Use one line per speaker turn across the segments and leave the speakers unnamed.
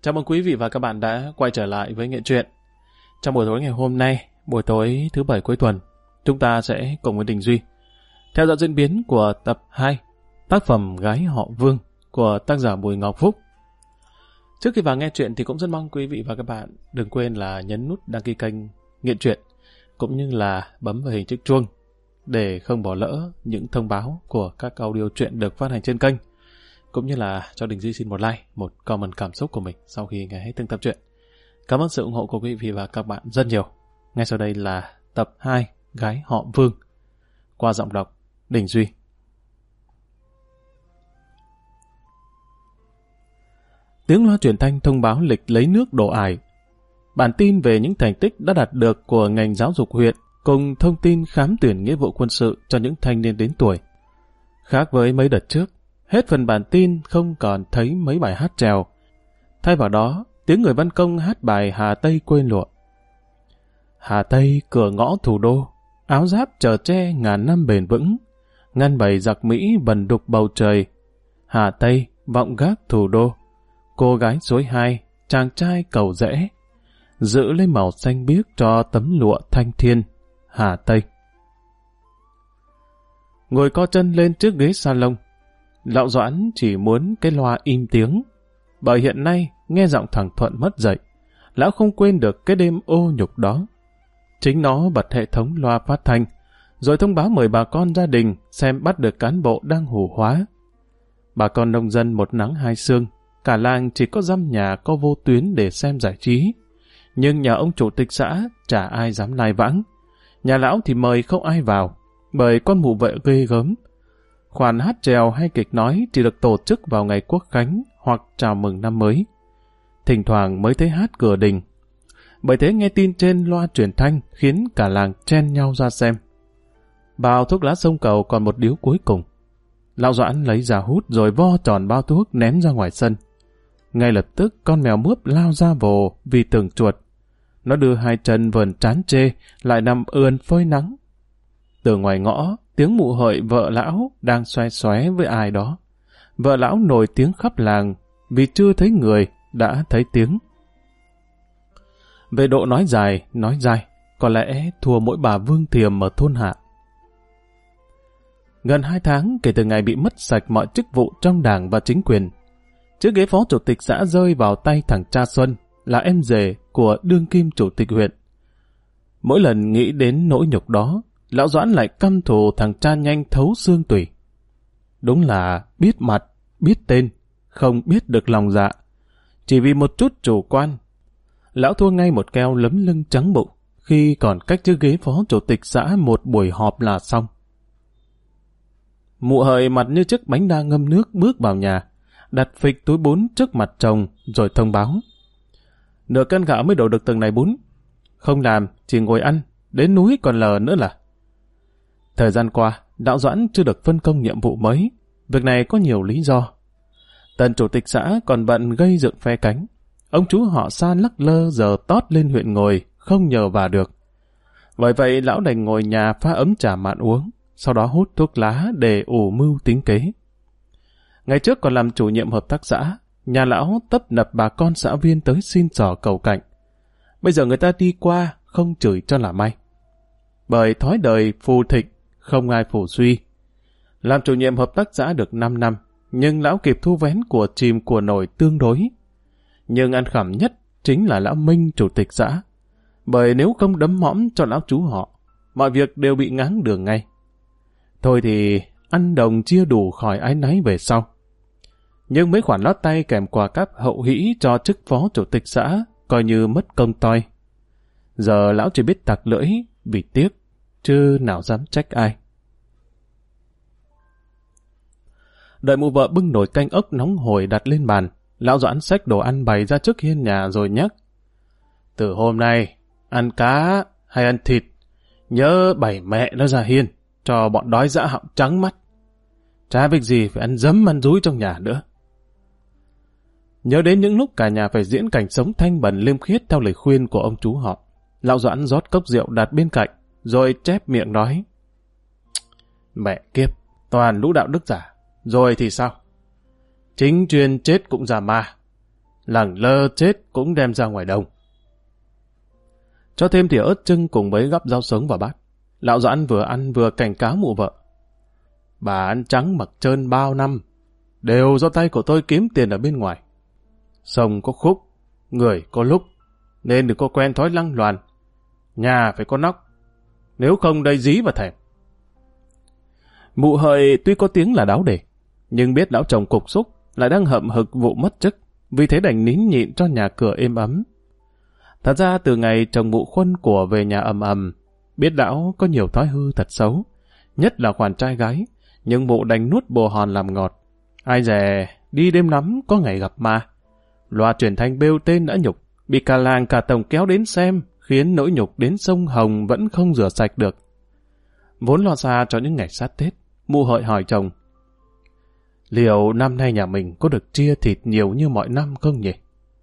Chào mừng quý vị và các bạn đã quay trở lại với Nghệ Truyện. Trong buổi tối ngày hôm nay, buổi tối thứ Bảy cuối tuần, chúng ta sẽ cùng với Đình Duy theo dõi diễn biến của tập 2 tác phẩm Gái Họ Vương của tác giả Bùi Ngọc Phúc. Trước khi vào nghe chuyện thì cũng rất mong quý vị và các bạn đừng quên là nhấn nút đăng ký kênh Nghệ Truyện cũng như là bấm vào hình chiếc chuông để không bỏ lỡ những thông báo của các audio truyện được phát hành trên kênh, cũng như là cho Đình Duy xin một like, một comment cảm xúc của mình sau khi nghe hết từng tập truyện. Cảm ơn sự ủng hộ của quý vị và các bạn rất nhiều. Ngay sau đây là tập 2 Gái Họ Vương qua giọng đọc Đình Duy. Tiếng loa truyền thanh thông báo lịch lấy nước đổ ải. Bản tin về những thành tích đã đạt được của ngành giáo dục huyện cùng thông tin khám tuyển nghĩa vụ quân sự cho những thanh niên đến tuổi. Khác với mấy đợt trước, hết phần bản tin không còn thấy mấy bài hát trèo. Thay vào đó, tiếng người văn công hát bài Hà Tây quên lụa. Hà Tây cửa ngõ thủ đô, áo giáp chở che ngàn năm bền vững, ngăn bầy giặc Mỹ vần đục bầu trời. Hà Tây vọng gác thủ đô, cô gái suối hai, chàng trai cầu rẽ, giữ lấy màu xanh biếc cho tấm lụa thanh thiên. Hà Tây. Ngồi co chân lên trước ghế salon, Lão Doãn chỉ muốn cái loa im tiếng, bởi hiện nay nghe giọng thằng Thuận mất dậy, lão không quên được cái đêm ô nhục đó. Chính nó bật hệ thống loa phát thanh, rồi thông báo mời bà con gia đình xem bắt được cán bộ đang hù hóa. Bà con nông dân một nắng hai sương, cả làng chỉ có dăm nhà có vô tuyến để xem giải trí. Nhưng nhà ông chủ tịch xã chả ai dám lai vãng. Nhà lão thì mời không ai vào, bởi con mụ vợ ghê gớm. Khoản hát chèo hay kịch nói chỉ được tổ chức vào ngày Quốc Khánh hoặc chào mừng năm mới. Thỉnh thoảng mới thấy hát cửa đình. Bởi thế nghe tin trên loa truyền thanh khiến cả làng chen nhau ra xem. Bao thuốc lá sông cầu còn một điếu cuối cùng. Lão Doãn lấy ra hút rồi vo tròn bao thuốc ném ra ngoài sân. Ngay lập tức con mèo mướp lao ra vồ vì tưởng chuột. Nó đưa hai chân vờn trán chê, lại nằm ườn phơi nắng. Từ ngoài ngõ, tiếng mụ hợi vợ lão đang xoe xoé với ai đó. Vợ lão nổi tiếng khắp làng, vì chưa thấy người, đã thấy tiếng. Về độ nói dài, nói dai, có lẽ thua mỗi bà Vương Thiềm ở thôn Hạ. Gần 2 tháng kể từ ngày bị mất sạch mọi chức vụ trong đảng và chính quyền, chiếc ghế phó chủ tịch xã rơi vào tay thằng cha Xuân, là em rể của đương kim chủ tịch huyện. Mỗi lần nghĩ đến nỗi nhục đó, Lão Doãn lại căm thù thằng cha Nhanh thấu xương tủy. Đúng là biết mặt, biết tên, không biết được lòng dạ. Chỉ vì một chút chủ quan, lão thua ngay một keo lấm lưng trắng bụng, khi còn cách chiếc ghế phó chủ tịch xã một buổi họp là xong. Mụ hợi mặt như chiếc bánh đa ngâm nước bước vào nhà, đặt phịch túi bún trước mặt chồng rồi thông báo. Nửa cân gạo mới đổ được từng này bún. Không làm, chỉ ngồi ăn, đến núi còn lờ nữa là. Thời gian qua, Lão Doãn chưa được phân công nhiệm vụ mới. Việc này có nhiều lý do. Tần chủ tịch xã còn bận gây dựng phe cánh. Ông chú họ Sa lắc lơ giờ tót lên huyện ngồi, không nhờ vào được. Bởi vậy lão đành ngồi nhà pha ấm trà mạn uống, sau đó hút thuốc lá để ủ mưu tính kế. Ngày trước còn làm chủ nhiệm hợp tác xã, nhà lão tấp nập bà con xã viên tới xin xỏ cầu cạnh. Bây giờ người ta đi qua, không chửi cho là may. Bởi thói đời phù thịnh, không ai phù suy. Làm chủ nhiệm hợp tác xã được 5 năm, nhưng lão kịp thu vén của chìm của nổi tương đối. Nhưng ăn khẩm nhất chính là lão Minh chủ tịch xã. Bởi nếu không đấm mõm cho lão chú họ, mọi việc đều bị ngáng đường ngay. Thôi thì ăn đồng chia đủ khỏi áy náy về sau. Nhưng mấy khoản lót tay kèm quà cáp hậu hĩ cho chức phó chủ tịch xã coi như mất công toi. Giờ lão chỉ biết tặc lưỡi vì tiếc, chứ nào dám trách ai. Đợi mụ vợ bưng nồi canh ốc nóng hổi đặt lên bàn, Lão Doãn xách đồ ăn bày ra trước hiên nhà rồi nhắc. Từ hôm nay, ăn cá hay ăn thịt, nhớ bày mẹ nó ra hiên, cho bọn đói dã họng trắng mắt. Chả việc gì phải ăn dấm ăn dúi trong nhà nữa. Nhớ đến những lúc cả nhà phải diễn cảnh sống thanh bẩn liêm khiết theo lời khuyên của ông chú họ, Lão Doãn rót cốc rượu đặt bên cạnh, rồi chép miệng nói. Mẹ kiếp, toàn lũ đạo đức giả, rồi thì sao? Chính chuyên chết cũng giả ma. lẳng lơ chết cũng đem ra ngoài đồng. Cho thêm thìa ớt chưng cùng mấy gắp rau sống vào bát. Lão Doãn vừa ăn vừa cảnh cáo mụ vợ. Bà ăn trắng mặc trơn bao năm, đều do tay của tôi kiếm tiền ở bên ngoài. Sông có khúc, người có lúc, nên đừng có quen thói lăng loàn. Nhà phải có nóc, nếu không đây dí vào thèm. Mụ Hợi tuy có tiếng là đáo để, nhưng biết lão chồng cục xúc, lại đang hậm hực vụ mất chức, vì thế đành nín nhịn cho nhà cửa êm ấm. Thật ra từ ngày chồng mụ Khuân của về nhà ầm ầm, biết lão có nhiều thói hư thật xấu, nhất là khoản trai gái, nhưng mụ đành nuốt bồ hòn làm ngọt. Ai dè, đi đêm lắm có ngày gặp ma. Loa truyền thanh bêu tên đã nhục, bị cả làng cả tổng kéo đến xem, khiến nỗi nhục đến sông Hồng vẫn không rửa sạch được. Vốn lo xa cho những ngày sát Tết, mụ Hợi hỏi chồng, liệu năm nay nhà mình có được chia thịt nhiều như mọi năm không nhỉ?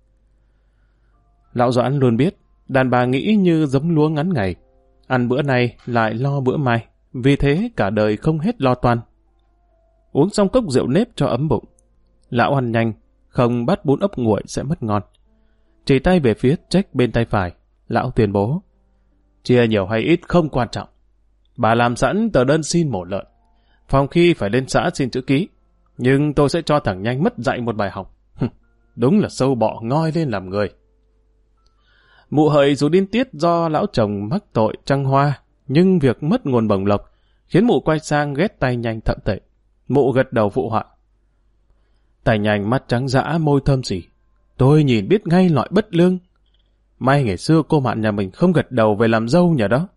Lão Doãn luôn biết, đàn bà nghĩ như giống lúa ngắn ngày, ăn bữa nay lại lo bữa mai, vì thế cả đời không hết lo toan. Uống xong cốc rượu nếp cho ấm bụng, lão ăn nhanh, không bắt bún ốc nguội sẽ mất ngon. Chỉ tay về phía check bên tay phải, lão tuyên bố, chia nhiều hay ít không quan trọng. Bà làm sẵn tờ đơn xin mổ lợn, phòng khi phải lên xã xin chữ ký, nhưng tôi sẽ cho thằng Nhanh mất dạy một bài học. Đúng là sâu bọ ngoi lên làm người. Mụ Hợi dù điên tiết do lão chồng mắc tội trăng hoa, nhưng việc mất nguồn bổng lộc khiến mụ quay sang ghét tay Nhanh thậm tệ. Mụ gật đầu phụ họa. Tay Nhanh mắt trắng dã, môi thơm xỉ. Tôi nhìn biết ngay loại bất lương. May ngày xưa cô Mạn nhà mình không gật đầu về làm dâu nhờ đó.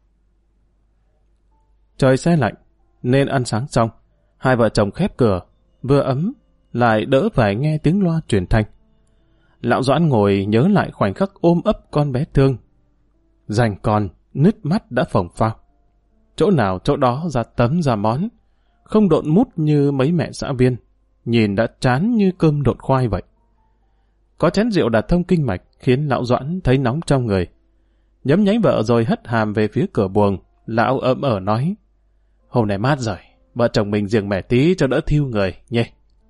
Trời se lạnh, nên ăn sáng xong, hai vợ chồng khép cửa, vừa ấm, lại đỡ phải nghe tiếng loa truyền thanh. Lão Doãn ngồi nhớ lại khoảnh khắc ôm ấp con bé thương. Dành con, nứt mắt đã phồng phao. Chỗ nào chỗ đó ra tấm ra món, không độn mút như mấy mẹ xã viên, nhìn đã chán như cơm độn khoai vậy. Có chén rượu đạt thông kinh mạch khiến lão Doãn thấy nóng trong người. Nhấm nháy vợ rồi hất hàm về phía cửa buồng, lão ậm ờ nói, hôm nay mát rồi, vợ chồng mình riêng mẻ tí cho đỡ thiêu người, nhé.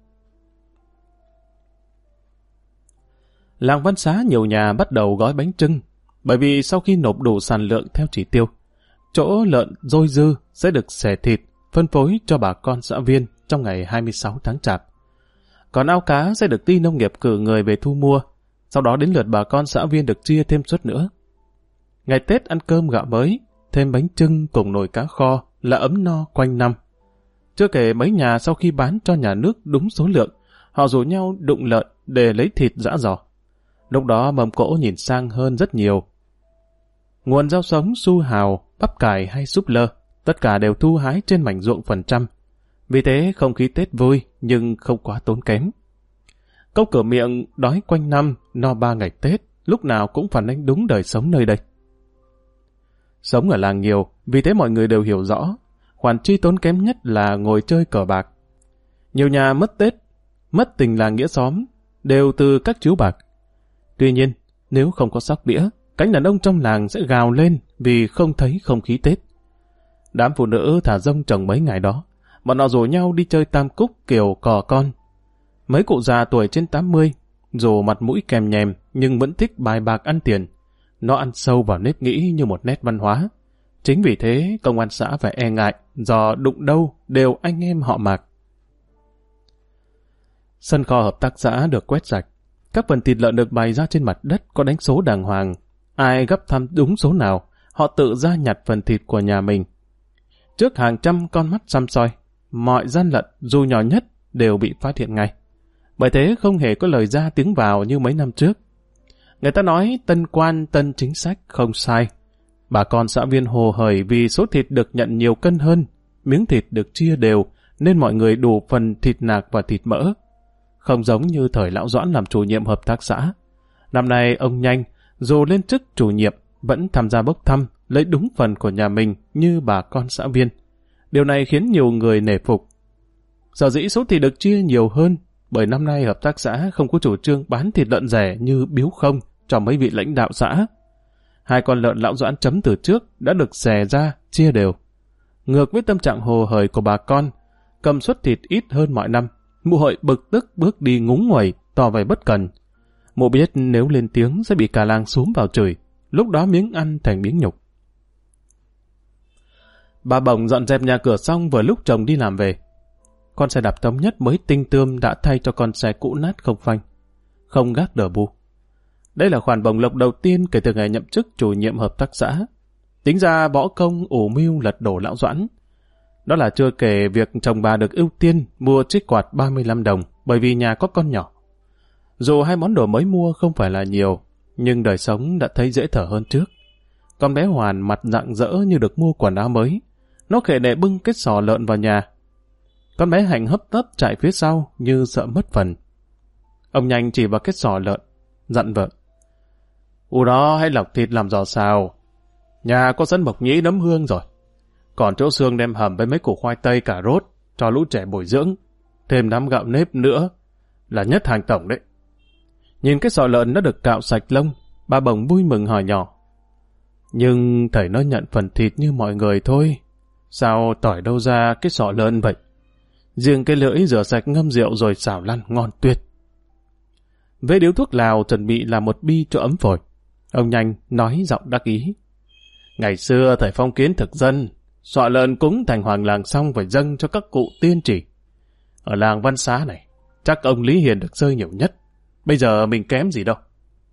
Làng Văn Xá nhiều nhà bắt đầu gói bánh chưng, bởi vì sau khi nộp đủ sản lượng theo chỉ tiêu, chỗ lợn dôi dư sẽ được xẻ thịt, phân phối cho bà con xã viên trong ngày 26 tháng Chạp. Còn ao cá sẽ được ty nông nghiệp cử người về thu mua, sau đó đến lượt bà con xã viên được chia thêm suất nữa. Ngày Tết ăn cơm gạo mới, thêm bánh chưng cùng nồi cá kho là ấm no quanh năm. Chưa kể mấy nhà sau khi bán cho nhà nước đúng số lượng, họ rủ nhau đụng lợn để lấy thịt giã giò. Lúc đó mâm cỗ nhìn sang hơn rất nhiều. Nguồn rau sống, su hào, bắp cải hay súp lơ, tất cả đều thu hái trên mảnh ruộng phần trăm. Vì thế không khí Tết vui nhưng không quá tốn kém. Câu cửa miệng đói quanh năm, no 3 ngày Tết, lúc nào cũng phản ánh đúng đời sống nơi đây. Sống ở làng nhiều, vì thế mọi người đều hiểu rõ, khoản chi tốn kém nhất là ngồi chơi cờ bạc. Nhiều nhà mất Tết, mất tình làng nghĩa xóm, đều từ các chiếu bạc. Tuy nhiên, nếu không có sóc đĩa, cánh đàn ông trong làng sẽ gào lên vì không thấy không khí Tết. Đám phụ nữ thả rông chồng mấy ngày đó, bọn họ rủ nhau đi chơi tam cúc kiểu cò con. Mấy cụ già tuổi trên 80, dù mặt mũi kèm nhèm nhưng vẫn thích bài bạc ăn tiền. Nó ăn sâu vào nếp nghĩ như một nét văn hóa. Chính vì thế công an xã phải e ngại, do đụng đâu đều anh em họ Mạc. Sân kho hợp tác xã được quét sạch. Các phần thịt lợn được bày ra trên mặt đất có đánh số đàng hoàng. Ai gấp thăm đúng số nào, họ tự ra nhặt phần thịt của nhà mình. Trước hàng trăm con mắt săm soi, mọi gian lận dù nhỏ nhất đều bị phát hiện ngay. Bởi thế không hề có lời ra tiếng vào như mấy năm trước. Người ta nói tân quan tân chính sách không sai. Bà con xã viên hồ hởi vì số thịt được nhận nhiều cân hơn, miếng thịt được chia đều nên mọi người đủ phần thịt nạc và thịt mỡ. Không giống như thời lão Doãn làm chủ nhiệm hợp tác xã. Năm nay ông Nhanh, dù lên chức chủ nhiệm, vẫn tham gia bốc thăm, lấy đúng phần của nhà mình như bà con xã viên. Điều này khiến nhiều người nể phục. Sở dĩ số thịt được chia nhiều hơn, bởi năm nay hợp tác xã không có chủ trương bán thịt lợn rẻ như biếu không cho mấy vị lãnh đạo xã. 2 con lợn lão Doãn chấm từ trước đã được xẻ ra, chia đều. Ngược với tâm trạng hồ hởi của bà con, cầm suất thịt ít hơn mọi năm, mụ Hội bực tức bước đi ngúng nguẩy, tỏ vẻ bất cần. Mụ biết nếu lên tiếng sẽ bị cả làng xúm vào chửi, lúc đó miếng ăn thành miếng nhục. Bà Bồng dọn dẹp nhà cửa xong vừa lúc chồng đi làm về. Con xe đạp thống nhất mới tinh tươm đã thay cho con xe cũ nát không phanh, không gác đờ bu. Đây là khoản bổng lộc đầu tiên kể từ ngày nhậm chức chủ nhiệm hợp tác xã. Tính ra bỏ công ủ mưu lật đổ lão Doãn. Đó là chưa kể việc chồng bà được ưu tiên mua chiếc quạt 35 đồng bởi vì nhà có con nhỏ. Dù hai món đồ mới mua không phải là nhiều, nhưng đời sống đã thấy dễ thở hơn trước. Con bé Hoàn mặt rạng rỡ như được mua quần áo mới. Nó khệ nệ bưng cái sò lợn vào nhà. Con bé Hạnh hấp tấp chạy phía sau như sợ mất phần. Ông Nhanh chỉ vào cái sò lợn, dặn vợ. U đó hãy lọc thịt làm giò xào. Nhà có sẵn mộc nhĩ nấm hương rồi. Còn chỗ xương đem hầm với mấy củ khoai tây cà rốt cho lũ trẻ bồi dưỡng. Thêm đám gạo nếp nữa là nhất hàng tổng đấy. Nhìn cái sọ lợn đã được cạo sạch lông, bà Bồng vui mừng hỏi nhỏ. Nhưng thầy nó nhận phần thịt như mọi người thôi. Sao tỏi đâu ra cái sọ lợn vậy? Riêng cái lưỡi rửa sạch ngâm rượu rồi xào lăn ngon tuyệt. Về điếu thuốc lào chuẩn bị làm một bi cho ấm phổi. Ông Nhanh nói giọng đắc ý. Ngày xưa thầy phong kiến thực dân, sọ lợn cúng thành hoàng làng xong phải dâng cho các cụ tiên chỉ. Ở làng Văn Xá này, chắc ông Lý Hiền được rơi nhiều nhất. Bây giờ mình kém gì đâu.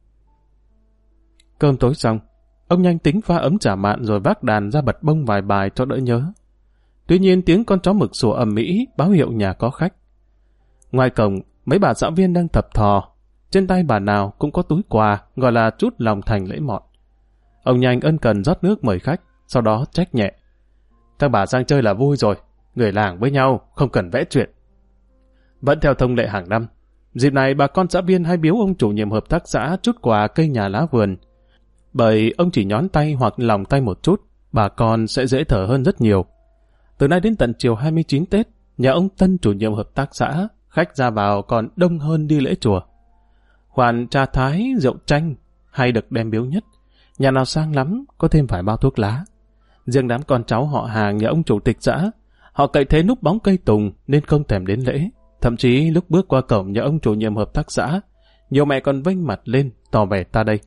Cơm tối xong, ông Nhanh tính pha ấm trà mạn rồi vác đàn ra bật bông vài bài cho đỡ nhớ. Tuy nhiên tiếng con chó mực sủa ầm ĩ báo hiệu nhà có khách. Ngoài cổng, mấy bà xã viên đang thập thò. Trên tay bà nào cũng có túi quà gọi là chút lòng thành lễ mọn. Ông Nhanh ân cần rót nước mời khách, sau đó trách nhẹ. Các bà sang chơi là vui rồi, người làng với nhau không cần vẽ chuyện. Vẫn theo thông lệ hàng năm, dịp này bà con xã viên hay biếu ông chủ nhiệm hợp tác xã chút quà cây nhà lá vườn. Bởi ông chỉ nhón tay hoặc lòng tay một chút, bà con sẽ dễ thở hơn rất nhiều. Từ nay đến tận chiều 29 Tết, nhà ông Tân chủ nhiệm hợp tác xã, khách ra vào còn đông hơn đi lễ chùa. Khoản trà thái, rượu chanh hay được đem biếu nhất. Nhà nào sang lắm, có thêm vài bao thuốc lá. Riêng đám con cháu họ hàng nhà ông chủ tịch xã, họ cậy thế núp bóng cây tùng nên không thèm đến lễ. Thậm chí lúc bước qua cổng nhà ông chủ nhiệm hợp tác xã, nhiều mẹ còn vênh mặt lên, tỏ vẻ ta đây.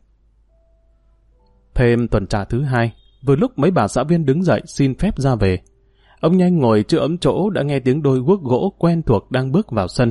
Thêm tuần trà thứ hai, vừa lúc mấy bà xã viên đứng dậy xin phép ra về. Ông Nhanh ngồi chưa ấm chỗ đã nghe tiếng đôi guốc gỗ quen thuộc đang bước vào sân.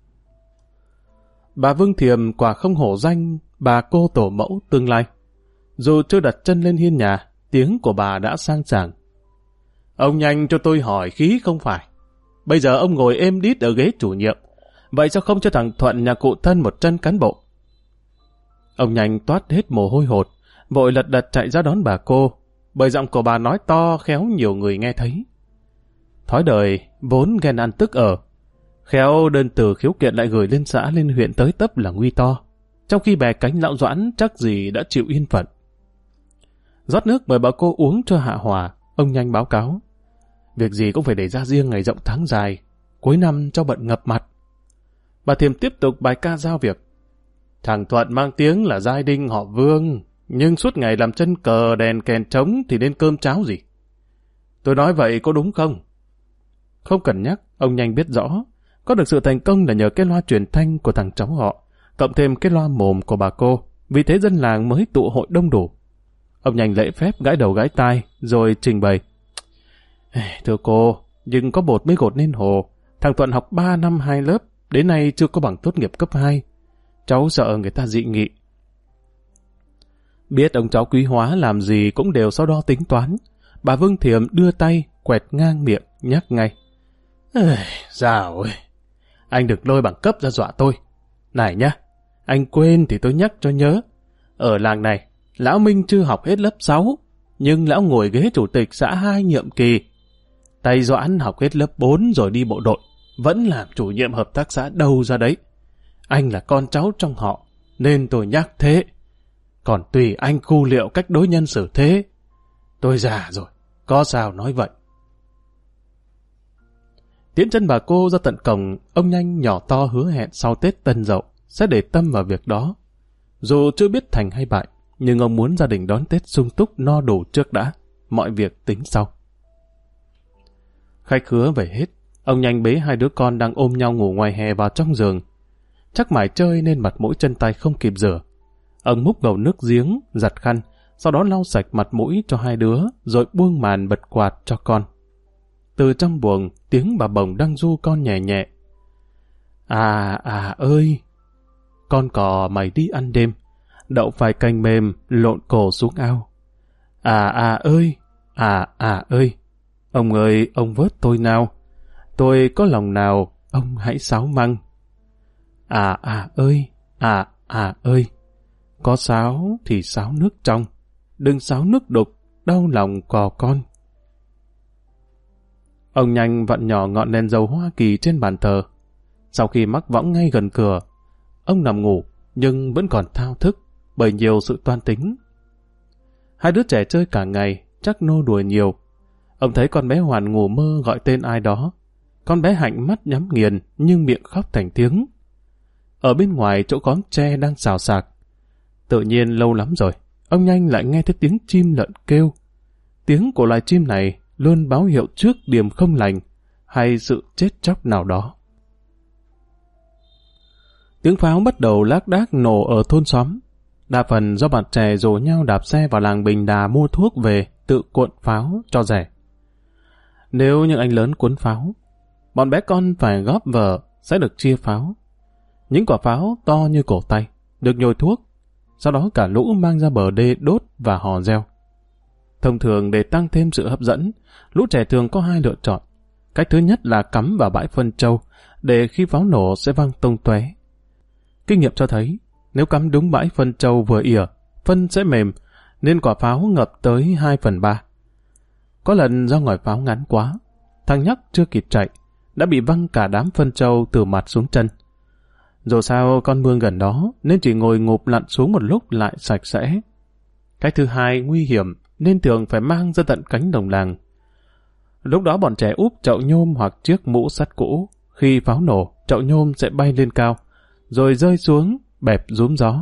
Bà Vương Thiềm quả không hổ danh bà cô tổ mẫu tương lai. Dù chưa đặt chân lên hiên nhà, tiếng của bà đã sang sảng. Ông Nhanh cho tôi hỏi khí không phải. Bây giờ ông ngồi êm đít ở ghế chủ nhiệm, vậy sao không cho thằng Thuận nhà cụ Thân một chân cán bộ? Ông Nhanh toát hết mồ hôi hột, vội lật đật chạy ra đón bà cô, bởi giọng của bà nói to khéo nhiều người nghe thấy. Thói đời vốn ghen ăn tức ở, khéo đơn từ khiếu kiện lại gửi lên xã lên huyện tới tấp là nguy to, trong khi bè cánh lão Doãn chắc gì đã chịu yên phận. Rót nước mời bà cô uống cho hạ hòa, ông Nhanh báo cáo. Việc gì cũng phải để ra riêng ngày rộng tháng dài, cuối năm cho bận ngập mặt. Bà Thiềm tiếp tục bài ca giao việc. Thằng Thuận mang tiếng là giai đinh họ Vương, nhưng suốt ngày làm chân cờ đèn kèn trống thì nên cơm cháo gì. Tôi nói vậy có đúng không? Không cần nhắc, ông Nhanh biết rõ. Có được sự thành công là nhờ cái loa truyền thanh của thằng cháu họ, cộng thêm cái loa mồm của bà cô, vì thế dân làng mới tụ hội đông đủ. Ông Nhanh lễ phép gãi đầu gãi tai, rồi trình bày. Thưa cô, nhưng có bột mới gột nên hồ. Thằng Thuận học 3 năm 2 lớp, đến nay chưa có bằng tốt nghiệp cấp 2. Cháu sợ người ta dị nghị. Biết ông cháu quý hóa làm gì cũng đều sau đó tính toán. Bà Vương Thiềm đưa tay, quẹt ngang miệng, nhắc ngay. Dào ơi, anh được lôi bằng cấp ra dọa tôi. Này nhá, anh quên thì tôi nhắc cho nhớ. Ở làng này, lão Minh chưa học hết lớp 6, nhưng lão ngồi ghế chủ tịch xã 2 nhiệm kỳ. Tay Doãn học hết lớp 4 rồi đi bộ đội, vẫn làm chủ nhiệm hợp tác xã đâu ra đấy. Anh là con cháu trong họ, nên tôi nhắc thế. Còn tùy anh khu liệu cách đối nhân xử thế. Tôi già rồi, có sao nói vậy. Tiễn chân bà cô ra tận cổng, ông Nhanh nhỏ to hứa hẹn sau Tết Tân Dậu sẽ để tâm vào việc đó. Dù chưa biết thành hay bại, nhưng ông muốn gia đình đón Tết sung túc no đủ trước đã, mọi việc tính sau. Khách khứa về hết, ông Nhanh bế 2 đứa con đang ôm nhau ngủ ngoài hè vào trong giường. chắc mải chơi nên mặt mũi chân tay không kịp rửa. Ông múc gầu nước giếng, giặt khăn, sau đó lau sạch mặt mũi cho hai đứa, rồi buông màn bật quạt cho con. Từ trong buồng, tiếng bà bồng đang ru con nhẹ nhẹ. À ơi! Con cò mày đi ăn đêm, đậu phải canh mềm, lộn cổ xuống ao. À ơi! Ơi! Ông ơi, ông vớt tôi nào! Tôi có lòng nào, ông hãy sáo măng. Ơi! Ơi! Có sáo thì sáo nước trong, đừng sáo nước đục, đau lòng cò con. Ông nhanh vặn nhỏ ngọn đèn dầu Hoa Kỳ trên bàn thờ. Sau khi mắc võng ngay gần cửa, ông nằm ngủ nhưng vẫn còn thao thức bởi nhiều sự toan tính. Hai đứa trẻ chơi cả ngày, chắc nô đùa nhiều. Ông thấy con bé Hoàn ngủ mơ gọi tên ai đó. Con bé Hạnh mắt nhắm nghiền nhưng miệng khóc thành tiếng. Ở bên ngoài chỗ khóm tre đang xào xạc. Tự nhiên lâu lắm rồi, ông nhanh lại nghe thấy tiếng chim lợn kêu. Tiếng của loài chim này luôn báo hiệu trước điểm không lành hay sự chết chóc nào đó. Tiếng pháo bắt đầu lác đác nổ ở thôn xóm. Đa phần do bạn trẻ rủ nhau đạp xe vào làng Bình Đà mua thuốc về tự cuộn pháo cho rẻ. Nếu những anh lớn cuốn pháo, bọn bé con phải góp vở sẽ được chia pháo. Những quả pháo to như cổ tay được nhồi thuốc, sau đó cả lũ mang ra bờ đê đốt và hò reo. Thông thường để tăng thêm sự hấp dẫn, lũ trẻ thường có hai lựa chọn. Cách thứ nhất là cắm vào bãi phân trâu, để khi pháo nổ sẽ văng tung tóe. Kinh nghiệm cho thấy, nếu cắm đúng bãi phân trâu vừa ỉa, phân sẽ mềm, nên quả pháo ngập tới 2/3. Có lần do ngòi pháo ngắn quá, thằng nhóc chưa kịp chạy, đã bị văng cả đám phân trâu từ mặt xuống chân. Dù sao con mương gần đó, nên chỉ ngồi ngụp lặn xuống một lúc lại sạch sẽ. Cách thứ hai nguy hiểm, nên thường phải mang ra tận cánh đồng làng. Lúc đó bọn trẻ úp chậu nhôm hoặc chiếc mũ sắt cũ. Khi pháo nổ, chậu nhôm sẽ bay lên cao, rồi rơi xuống, bẹp rúm gió.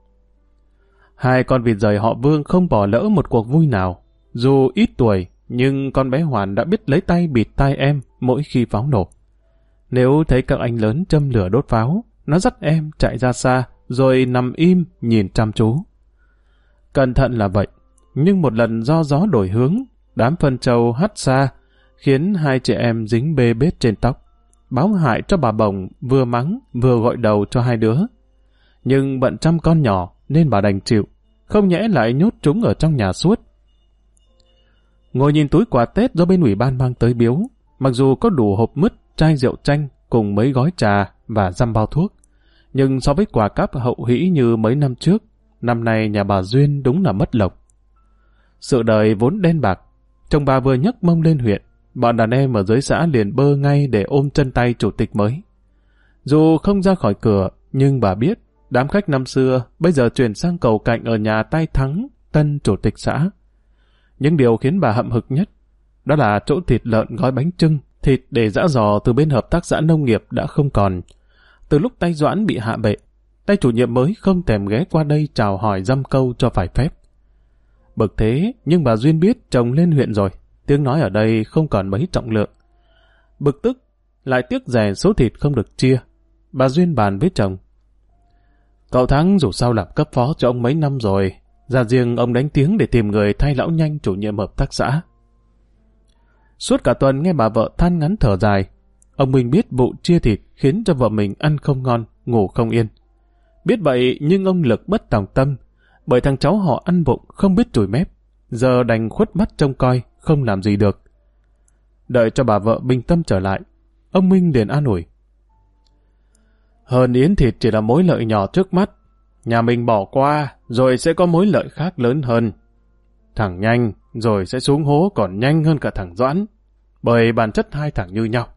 Hai con vịt rời họ Vương không bỏ lỡ một cuộc vui nào. Dù ít tuổi, nhưng con bé Hoàn đã biết lấy tay bịt tai em mỗi khi pháo nổ. Nếu thấy các anh lớn châm lửa đốt pháo, nó dắt em chạy ra xa, rồi nằm im nhìn chăm chú. Cẩn thận là vậy, nhưng một lần do gió đổi hướng, đám phân trâu hắt xa, khiến hai chị em dính bê bết trên tóc. Báo hại cho bà Bồng vừa mắng vừa gội đầu cho hai đứa. Nhưng bận chăm con nhỏ nên bà đành chịu, không nhẽ lại nhốt chúng ở trong nhà suốt. Ngồi nhìn túi quà Tết do bên ủy ban mang tới biếu, mặc dù có đủ hộp mứt, chai rượu chanh cùng mấy gói trà và dăm bao thuốc, nhưng so với quà cáp hậu hĩ như mấy năm trước, năm nay nhà bà Duyên đúng là mất lộc. Sự đời vốn đen bạc, chồng bà vừa nhấc mông lên huyện, bọn đàn em ở dưới xã liền bơ ngay để ôm chân tay chủ tịch mới. Dù không ra khỏi cửa, nhưng bà biết đám khách năm xưa bây giờ chuyển sang cầu cạnh ở nhà tay Thắng, tân chủ tịch xã. Nhưng điều khiến bà hậm hực nhất, đó là chỗ thịt lợn gói bánh chưng, thịt để giã giò từ bên hợp tác xã nông nghiệp đã không còn. Từ lúc tay Doãn bị hạ bệ, tay chủ nhiệm mới không thèm ghé qua đây chào hỏi dăm câu cho phải phép. Bực thế, nhưng bà Duyên biết chồng lên huyện rồi, tiếng nói ở đây không còn mấy trọng lượng. Bực tức, lại tiếc rẻ số thịt không được chia. Bà Duyên bàn với chồng. Cậu Thắng dù sao làm cấp phó cho ông mấy năm rồi, ra riêng ông đánh tiếng để tìm người thay lão Nhanh chủ nhiệm hợp tác xã. Suốt cả tuần nghe bà vợ than ngắn thở dài, ông Minh biết vụ chia thịt khiến cho vợ mình ăn không ngon, ngủ không yên. Biết vậy nhưng ông Lực bất tòng tâm, bởi thằng cháu họ ăn vụng không biết chùi mép, giờ đành khuất mắt trông coi, không làm gì được. Đợi cho bà vợ bình tâm trở lại, ông Minh liền an ủi. Hơn yến thịt chỉ là mối lợi nhỏ trước mắt, nhà mình bỏ qua rồi sẽ có mối lợi khác lớn hơn. Thằng Nhanh rồi sẽ xuống hố còn nhanh hơn cả thằng Doãn, bởi bản chất hai thằng như nhau.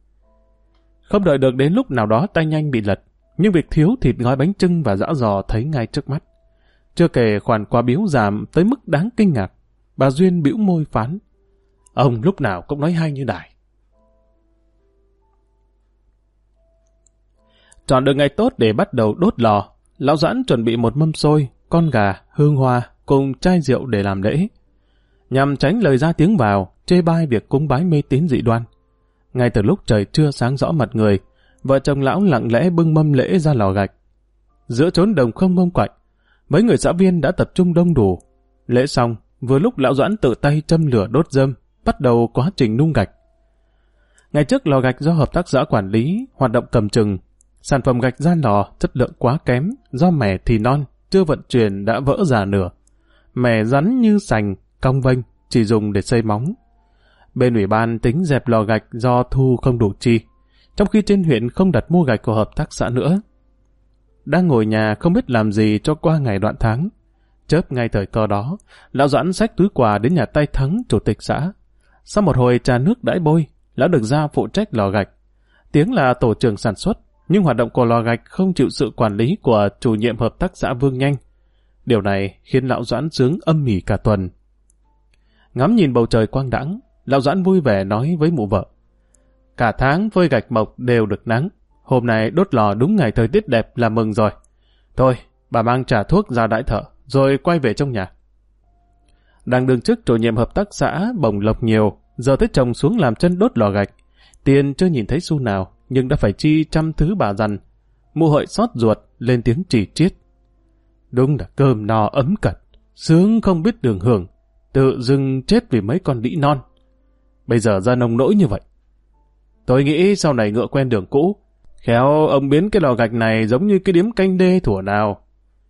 Không đợi được đến lúc nào đó tay Nhanh bị lật, nhưng việc thiếu thịt gói bánh chưng và giã giò thấy ngay trước mắt. Chưa kể khoản quà biếu giảm tới mức đáng kinh ngạc, bà Duyên bĩu môi phán. Ông lúc nào cũng nói hay như đài. Chọn được ngày tốt để bắt đầu đốt lò, lão Doãn chuẩn bị một mâm xôi, con gà, hương hoa cùng chai rượu để làm lễ, nhằm tránh lời ra tiếng vào chê bai việc cúng bái mê tín dị đoan. Ngay từ lúc trời chưa sáng rõ mặt người, Vợ chồng lão lặng lẽ bưng mâm lễ ra lò gạch. Giữa chốn đồng không mông quạnh, mấy người xã viên đã tập trung đông đủ. Lễ xong, vừa lúc lão Doãn tự tay châm lửa đốt rơm, bắt đầu quá trình nung gạch. Ngày trước lò gạch do hợp tác xã quản lý, hoạt động cầm chừng. Sản phẩm gạch ra lò chất lượng quá kém, do mẻ thì non, chưa vận chuyển đã vỡ già nửa. Mẻ rắn như sành, cong vênh, chỉ dùng để xây móng. Bên ủy ban tính dẹp lò gạch do thu không đủ chi, trong khi trên huyện không đặt mua gạch của hợp tác xã nữa. Đang ngồi nhà không biết làm gì cho qua ngày đoạn tháng. Chớp ngay thời cơ đó, lão Doãn xách túi quà đến nhà Tay Thắng, chủ tịch xã. Sau một hồi trà nước đãi bôi, lão được giao phụ trách lò gạch. Tiếng là tổ trưởng sản xuất, nhưng hoạt động của lò gạch không chịu sự quản lý của chủ nhiệm hợp tác xã Vương Nhanh. Điều này khiến lão Doãn sướng âm ỉ cả tuần. Ngắm nhìn bầu trời quang đãng, lão Doãn vui vẻ nói với mụ vợ: cả tháng phơi gạch mộc đều được nắng, hôm nay đốt lò đúng ngày thời tiết đẹp là mừng rồi. Thôi, bà mang trà thuốc ra đãi thợ, rồi quay về trong nhà. Đang đương chức chủ nhiệm hợp tác xã bồng lộc nhiều, giờ thấy chồng xuống làm chân đốt lò gạch. Tiền chưa nhìn thấy xu nào, nhưng đã phải chi trăm thứ bà dằn. Mụ Hợi xót ruột, lên tiếng chỉ chiết. Đúng là cơm no ấm cật, sướng không biết đường hưởng, tự dưng chết vì mấy con đĩ non. Bây giờ ra nông nỗi như vậy. Tôi nghĩ sau này ngựa quen đường cũ, khéo ông biến cái lò gạch này giống như cái điếm canh đê thuở nào.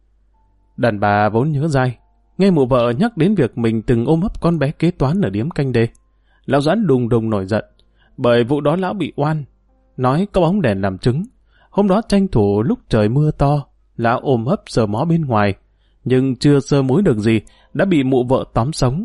Đàn bà vốn nhớ dai, nghe mụ vợ nhắc đến việc mình từng ôm ấp con bé kế toán ở điếm canh đê. Lão Doãn đùng đùng nổi giận, bởi vụ đó lão bị oan, nói có bóng đèn làm chứng. Hôm đó tranh thủ lúc trời mưa to, lão ôm hấp sờ mó bên ngoài, nhưng chưa sơ mối được gì, đã bị mụ vợ tóm sống.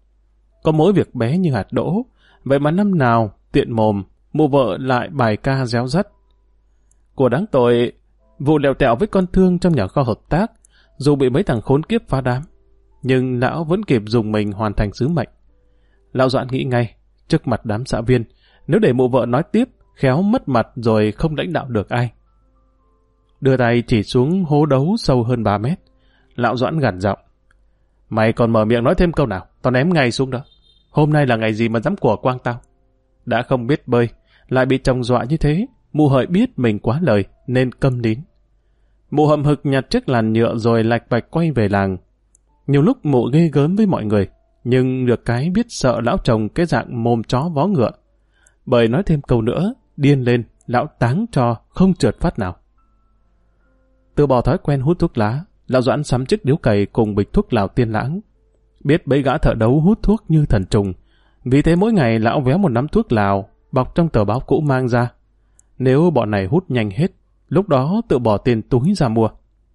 Có mỗi việc bé như hạt đỗ, vậy mà năm nào, tiện mồm, mụ vợ lại bài ca réo rắt. Của đáng tội, vụ lèo tẹo với con thương trong nhà kho hợp tác, dù bị mấy thằng khốn kiếp phá đám, nhưng lão vẫn kịp dùng mình hoàn thành sứ mệnh. Lão Doãn nghĩ ngay, trước mặt đám xã viên, nếu để mụ vợ nói tiếp, khéo mất mặt rồi không lãnh đạo được ai. Đưa tay chỉ xuống hố đấu sâu hơn 3 mét. Lão Doãn gằn giọng: mày còn mở miệng nói thêm câu nào, tao ném ngay xuống đó. Hôm nay là ngày gì mà dám của quang tao? Đã không biết bơi, lại bị chồng dọa như thế, mụ Hợi biết mình quá lời nên câm nín. Mụ hậm hực nhặt chiếc làn nhựa rồi lạch bạch quay về làng. Nhiều lúc mụ ghê gớm với mọi người, nhưng được cái biết sợ lão chồng cái dạng mồm chó vó ngựa. Bởi nói thêm câu nữa, điên lên, lão táng cho không trượt phát nào. Từ bỏ thói quen hút thuốc lá, lão Doãn sắm chiếc điếu cày cùng bịch thuốc lào Tiên Lãng. Biết mấy gã thợ đấu hút thuốc như thần trùng, vì thế mỗi ngày lão véo một nắm thuốc lào bọc trong tờ báo cũ mang ra. Nếu bọn này hút nhanh hết, lúc đó tự bỏ tiền túi ra mua.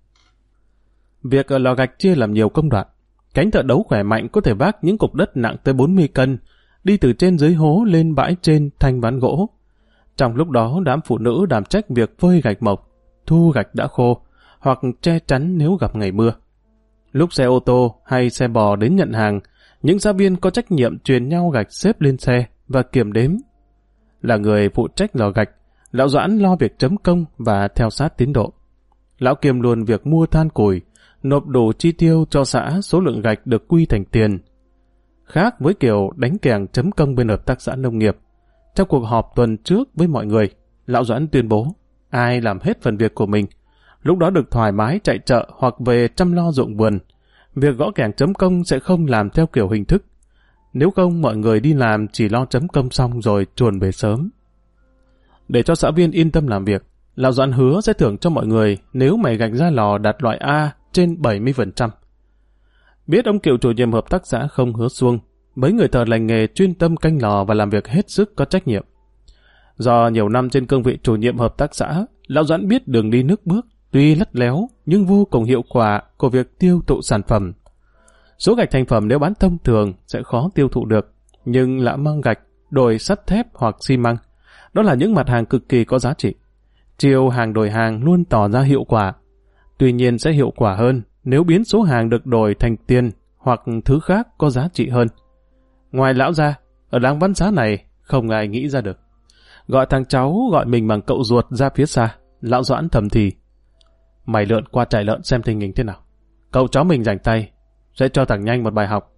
Việc ở lò gạch chia làm nhiều công đoạn. Cánh thợ đấu khỏe mạnh có thể vác những cục đất nặng tới 40 cân, đi từ trên dưới hố lên bãi trên thanh ván gỗ. Trong lúc đó đám phụ nữ đảm trách việc phơi gạch mộc, thu gạch đã khô, hoặc che chắn nếu gặp ngày mưa. Lúc xe ô tô hay xe bò đến nhận hàng, những xã viên có trách nhiệm truyền nhau gạch xếp lên xe và kiểm đếm. Là người phụ trách lò gạch, lão Doãn lo việc chấm công và theo sát tiến độ. Lão kiêm luôn việc mua than củi, nộp đủ chi tiêu cho xã số lượng gạch được quy thành tiền. Khác với kiểu đánh kèng chấm công bên hợp tác xã nông nghiệp, trong cuộc họp tuần trước với mọi người, lão Doãn tuyên bố ai làm hết phần việc của mình, lúc đó được thoải mái chạy chợ hoặc về chăm lo ruộng vườn. Việc gõ kèng chấm công sẽ không làm theo kiểu hình thức. Nếu không, mọi người đi làm chỉ lo chấm công xong rồi chuồn về sớm. Để cho xã viên yên tâm làm việc, lão Doãn hứa sẽ thưởng cho mọi người nếu mày gạch ra lò đạt loại A trên 70%. Biết ông cựu chủ nhiệm hợp tác xã không hứa xuông, mấy người thợ lành nghề chuyên tâm canh lò và làm việc hết sức có trách nhiệm. Do nhiều năm trên cương vị chủ nhiệm hợp tác xã, lão Doãn biết đường đi nước bước, tuy lắt léo nhưng vô cùng hiệu quả của việc tiêu thụ sản phẩm. Số gạch thành phẩm nếu bán thông thường sẽ khó tiêu thụ được, nhưng lã mang gạch, đổi sắt thép hoặc xi măng, đó là những mặt hàng cực kỳ có giá trị. Chiều hàng đổi hàng luôn tỏ ra hiệu quả. Tuy nhiên sẽ hiệu quả hơn nếu biến số hàng được đổi thành tiền hoặc thứ khác có giá trị hơn. Ngoài lão ra, ở làng Văn Xá này không ai nghĩ ra được. Gọi thằng cháu gọi mình bằng cậu ruột ra phía xa, lão Doãn thầm thì: mày lượn qua trại lợn xem tình hình thế nào. Cậu cháu mình rảnh tay, sẽ cho thằng Nhanh một bài học.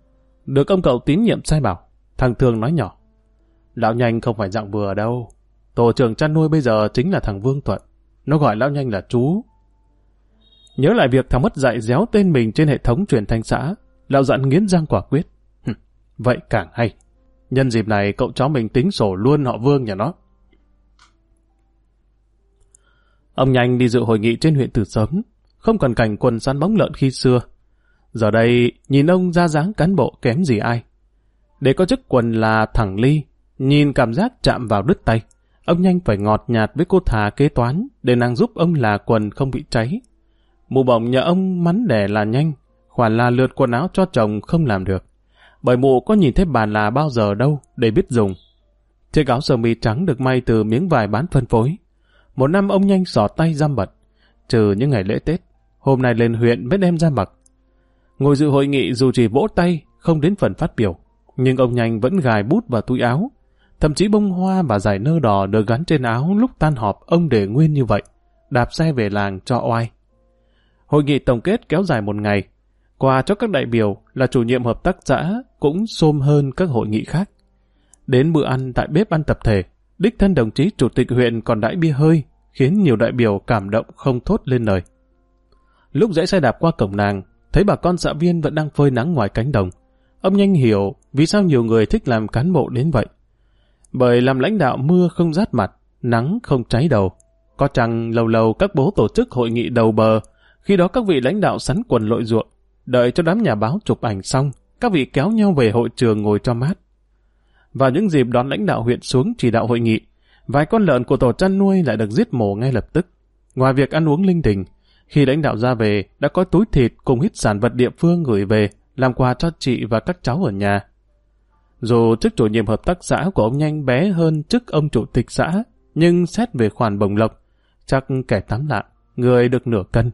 Được ông cậu tín nhiệm sai bảo, thằng Thương nói nhỏ: lão Nhanh không phải dạng vừa đâu. Tổ trưởng chăn nuôi bây giờ chính là thằng Vương Thuận. Nó gọi lão Nhanh là chú. Nhớ lại việc thằng mất dạy réo tên mình trên hệ thống truyền thanh xã, lão dặn nghiến răng quả quyết. Vậy càng hay. Nhân dịp này cậu cháu mình tính sổ luôn họ Vương nhà nó. Ông Nhanh đi dự hội nghị trên huyện từ sớm, không còn cảnh quần săn bóng lợn khi xưa. Giờ đây, nhìn ông ra dáng cán bộ kém gì ai. Để có chức quần là thẳng ly, nhìn cảm giác chạm vào đứt tay. Ông Nhanh phải ngọt nhạt với cô Thà kế toán để nàng giúp ông là quần không bị cháy. Mụ bổng nhờ ông mắn đẻ là Nhanh, khoản là lượt quần áo cho chồng không làm được. Bởi mụ có nhìn thấy bàn là bao giờ đâu để biết dùng. Chiếc áo sơ mi trắng được may từ miếng vải bán phân phối. Một năm ông Nhanh xỏ tay răm bật, trừ những ngày lễ Tết, hôm nay lên huyện mới đem ra mặc. Ngồi dự hội nghị dù chỉ vỗ tay, không đến phần phát biểu, nhưng ông Nhanh vẫn gài bút vào túi áo. Thậm chí bông hoa và dải nơ đỏ được gắn trên áo lúc tan họp ông để nguyên như vậy, đạp xe về làng cho oai. Hội nghị tổng kết kéo dài một ngày. Quà cho các đại biểu là chủ nhiệm hợp tác xã cũng xôm hơn các hội nghị khác. Đến bữa ăn tại bếp ăn tập thể, đích thân đồng chí chủ tịch huyện còn đãi bia hơi, khiến nhiều đại biểu cảm động không thốt lên lời. Lúc dãy xe đạp qua cổng làng, thấy bà con xã viên vẫn đang phơi nắng ngoài cánh đồng. Ông Nhanh hiểu vì sao nhiều người thích làm cán bộ đến vậy. Bởi làm lãnh đạo mưa không rát mặt, nắng không cháy đầu. Có chăng lâu lâu các bố tổ chức hội nghị đầu bờ, khi đó các vị lãnh đạo sắn quần lội ruộng, đợi cho đám nhà báo chụp ảnh xong, các vị kéo nhau về hội trường ngồi cho mát. Vào những dịp đón lãnh đạo huyện xuống chỉ đạo hội nghị, vài con lợn của tổ chăn nuôi lại được giết mổ ngay lập tức. Ngoài việc ăn uống linh đình, khi lãnh đạo ra về đã có túi thịt cùng ít sản vật địa phương gửi về làm quà cho chị và các cháu ở nhà. Dù chức chủ nhiệm hợp tác xã của ông Nhanh bé hơn chức ông chủ tịch xã, nhưng xét về khoản bổng lộc, chắc kẻ tắm lạng, người được nửa cân.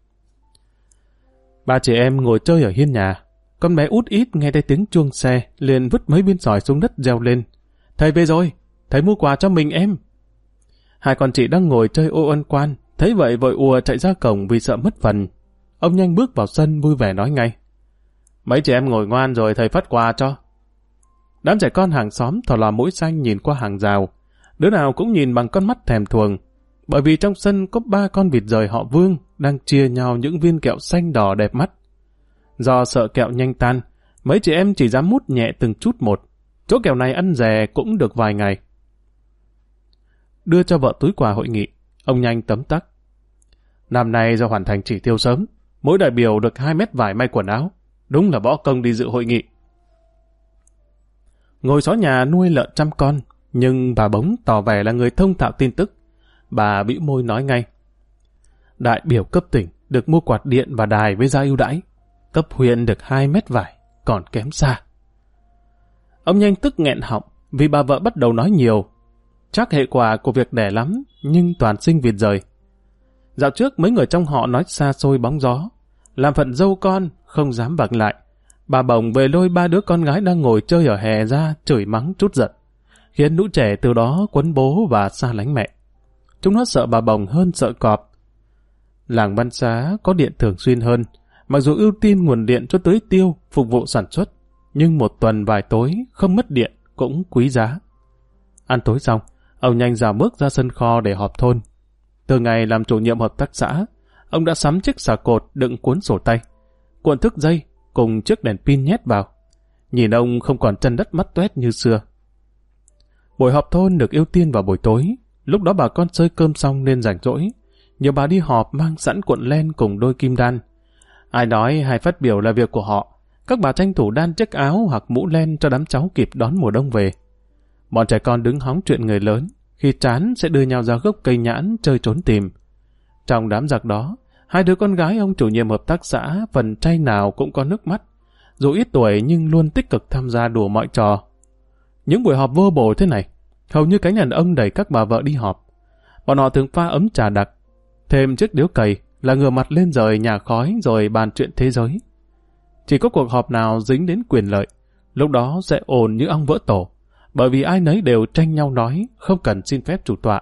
Ba chị em ngồi chơi ở hiên nhà. Con bé út ít nghe thấy tiếng chuông xe, liền vứt mấy viên sỏi xuống đất reo lên. Thầy về rồi, thầy mua quà cho mình em. Hai con chị đang ngồi chơi ô ân quan, thấy vậy vội ùa chạy ra cổng vì sợ mất phần. Ông Nhanh bước vào sân vui vẻ nói ngay. Mấy chị em ngồi ngoan rồi thầy phát quà cho. Đám trẻ con hàng xóm thò lò mũi xanh nhìn qua hàng rào. Đứa nào cũng nhìn bằng con mắt thèm thuồng. Bởi vì trong sân có 3 con vịt rời họ Vương đang chia nhau những viên kẹo xanh đỏ đẹp mắt. Do sợ kẹo nhanh tan, mấy chị em chỉ dám mút nhẹ từng chút một. Chỗ kẹo này ăn rẻ cũng được vài ngày. Đưa cho vợ túi quà hội nghị, ông Nhanh tấm tắc. Năm nay do hoàn thành chỉ tiêu sớm, mỗi đại biểu được 2 mét vải may quần áo. Đúng là bỏ công đi dự hội nghị. Ngồi xó nhà nuôi lợn 100 con, nhưng bà Bống tỏ vẻ là người thông thạo tin tức. Bà bĩu môi nói ngay. Đại biểu cấp tỉnh được mua quạt điện và đài với giá ưu đãi. Cấp huyện được 2 mét vải, còn kém xa. Ông Nhanh tức nghẹn họng vì bà vợ bắt đầu nói nhiều. Chắc hệ quả của việc đẻ lắm, nhưng toàn sinh vịt rời. Dạo trước mấy người trong họ nói xa xôi bóng gió. Làm phận dâu con, không dám vặn lại. Bà Bồng về lôi 3 đứa con gái đang ngồi chơi ở hè ra chửi mắng trút giận, khiến lũ trẻ từ đó quấn bố và xa lánh mẹ. Chúng nó sợ bà Bồng hơn sợ cọp. Làng Văn Xá có điện thường xuyên hơn, mặc dù ưu tiên nguồn điện cho tưới tiêu phục vụ sản xuất, nhưng một tuần vài tối không mất điện cũng quý giá. Ăn tối xong, ông Nhanh dào bước ra sân kho để họp thôn. Từ ngày làm chủ nhiệm hợp tác xã, ông đã sắm chiếc xà cột đựng cuốn sổ tay, cuộn thước dây cùng chiếc đèn pin nhét vào. Nhìn ông không còn chân đất mắt toét như xưa. Buổi họp thôn được ưu tiên vào buổi tối, lúc đó bà con xơi cơm xong nên rảnh rỗi. Nhiều bà đi họp mang sẵn cuộn len cùng đôi kim đan. Ai nói hay phát biểu là việc của họ, các bà tranh thủ đan chiếc áo hoặc mũ len cho đám cháu kịp đón mùa đông về. Bọn trẻ con đứng hóng chuyện người lớn, khi chán sẽ đưa nhau ra gốc cây nhãn chơi trốn tìm. Trong đám giặc đó, 2 đứa con gái ông chủ nhiệm hợp tác xã phần trai nào cũng có nước mắt, dù ít tuổi nhưng luôn tích cực tham gia đủ mọi trò. Những buổi họp vô bổ thế này, hầu như cánh đàn ông đẩy các bà vợ đi họp. Bọn họ thường pha ấm trà đặc, thêm chiếc điếu cày là ngửa mặt lên rời nhà khói rồi bàn chuyện thế giới. Chỉ có cuộc họp nào dính đến quyền lợi, lúc đó sẽ ồn như ong vỡ tổ, bởi vì ai nấy đều tranh nhau nói, không cần xin phép chủ tọa.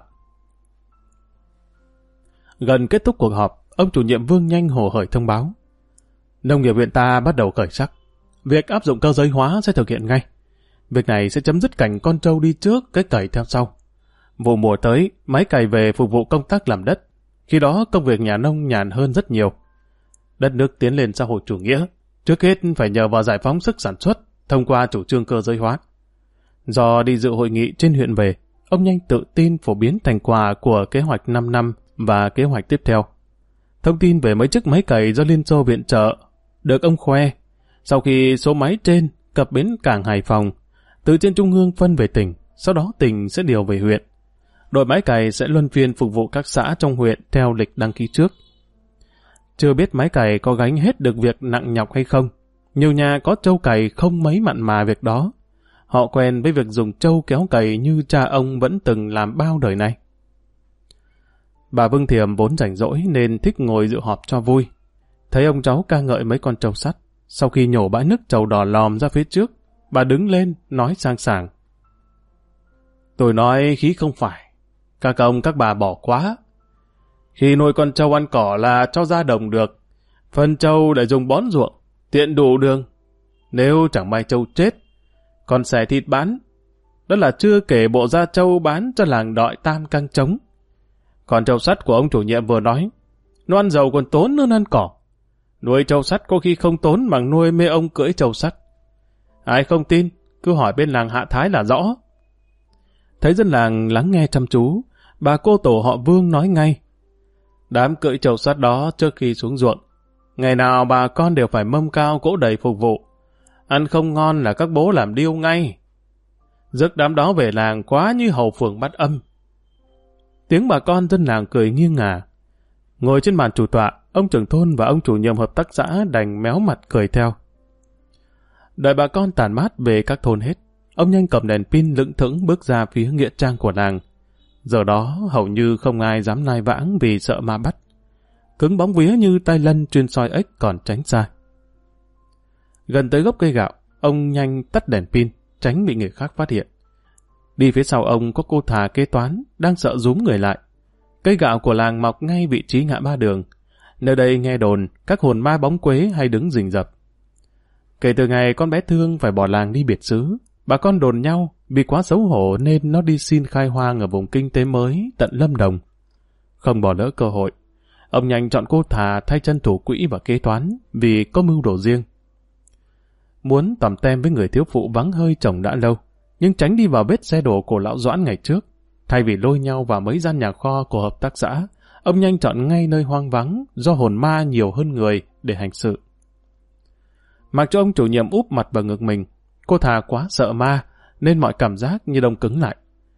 Gần kết thúc cuộc họp, ông chủ nhiệm Vương Nhanh hồ hởi thông báo. Nông nghiệp huyện ta bắt đầu khởi sắc. Việc áp dụng cơ giới hóa sẽ thực hiện ngay. Việc này sẽ chấm dứt cảnh con trâu đi trước, cái cày theo sau. Vụ mùa tới, máy cày về phục vụ công tác làm đất. Khi đó công việc nhà nông nhàn hơn rất nhiều. Đất nước tiến lên xã hội chủ nghĩa, trước hết phải nhờ vào giải phóng sức sản xuất thông qua chủ trương cơ giới hóa. Do đi dự hội nghị trên huyện về, ông nhanh tự tin phổ biến thành quả của kế hoạch 5 năm và kế hoạch tiếp theo. Thông tin về mấy chiếc máy cày do Liên Xô viện trợ được ông khoe. Sau khi số máy trên cập bến cảng Hải Phòng, từ trên trung ương phân về tỉnh, sau đó tỉnh sẽ điều về huyện. Đội máy cày sẽ luân phiên phục vụ các xã trong huyện theo lịch đăng ký trước. Chưa biết máy cày có gánh hết được việc nặng nhọc hay không. Nhiều nhà có trâu cày không mấy mặn mà việc đó. Họ quen với việc dùng trâu kéo cày như cha ông vẫn từng làm bao đời nay. Bà Vương Thiềm vốn rảnh rỗi nên thích ngồi dự họp cho vui. Thấy ông cháu ca ngợi mấy con trâu sắt, sau khi nhổ bãi nước trầu đỏ lòm ra phía trước, bà đứng lên nói sang sảng. Tôi nói khí không phải, các ông các bà bỏ quá. Khi nuôi con trâu ăn cỏ là cho ra đồng được, phần trâu để dùng bón ruộng, tiện đủ đường. Nếu chẳng may trâu chết, còn xẻ thịt bán, đó là chưa kể bộ da trâu bán cho làng Đọi Tam Căng Trống. Còn trâu sắt của ông chủ nhiệm vừa nói, nó ăn dầu còn tốn hơn ăn cỏ. Nuôi trâu sắt có khi không tốn bằng nuôi mê ông cưỡi trâu sắt. Ai không tin, cứ hỏi bên làng Hạ Thái là rõ. Thấy dân làng lắng nghe chăm chú, bà cô tổ họ Vương nói ngay. Đám cưỡi trâu sắt đó trước khi xuống ruộng, ngày nào bà con đều phải mâm cao cỗ đầy phục vụ. Ăn không ngon là các bố làm điêu ngay. Rước đám đó về làng quá như hầu phường bắt âm. Tiếng bà con dân làng cười nghiêng ngả. Ngồi trên bàn chủ tọa, ông trưởng thôn và ông chủ nhiệm hợp tác xã đành méo mặt cười theo. Đợi bà con tản mát về các thôn hết, ông nhanh cầm đèn pin lững thững bước ra phía nghĩa trang của làng. Giờ đó hầu như không ai dám nai vãng vì sợ ma bắt. Cứng bóng vía như tay lân chuyên soi ếch còn tránh xa. Gần tới gốc cây gạo, ông nhanh tắt đèn pin, tránh bị người khác phát hiện. Đi phía sau ông có cô thà kế toán, đang sợ rúm người lại. Cây gạo của làng mọc ngay vị trí ngã ba đường. Nơi đây nghe đồn, các hồn ma bóng quế hay đứng rình rập. Kể từ ngày con bé Thương phải bỏ làng đi biệt xứ, bà con đồn nhau vì quá xấu hổ nên nó đi xin khai hoang ở vùng kinh tế mới tận Lâm Đồng. Không bỏ lỡ cơ hội, ông nhanh chọn cô thà thay chân thủ quỹ và kế toán vì có mưu đồ riêng. Muốn tầm tem với người thiếu phụ vắng hơi chồng đã lâu, nhưng tránh đi vào vết xe đổ của lão Doãn ngày trước. Thay vì lôi nhau vào mấy gian nhà kho của hợp tác xã, ông nhanh chọn ngay nơi hoang vắng do hồn ma nhiều hơn người để hành sự. Mặc cho ông chủ nhiệm úp mặt vào ngực mình, cô thà quá sợ ma nên mọi cảm giác như đông cứng lại.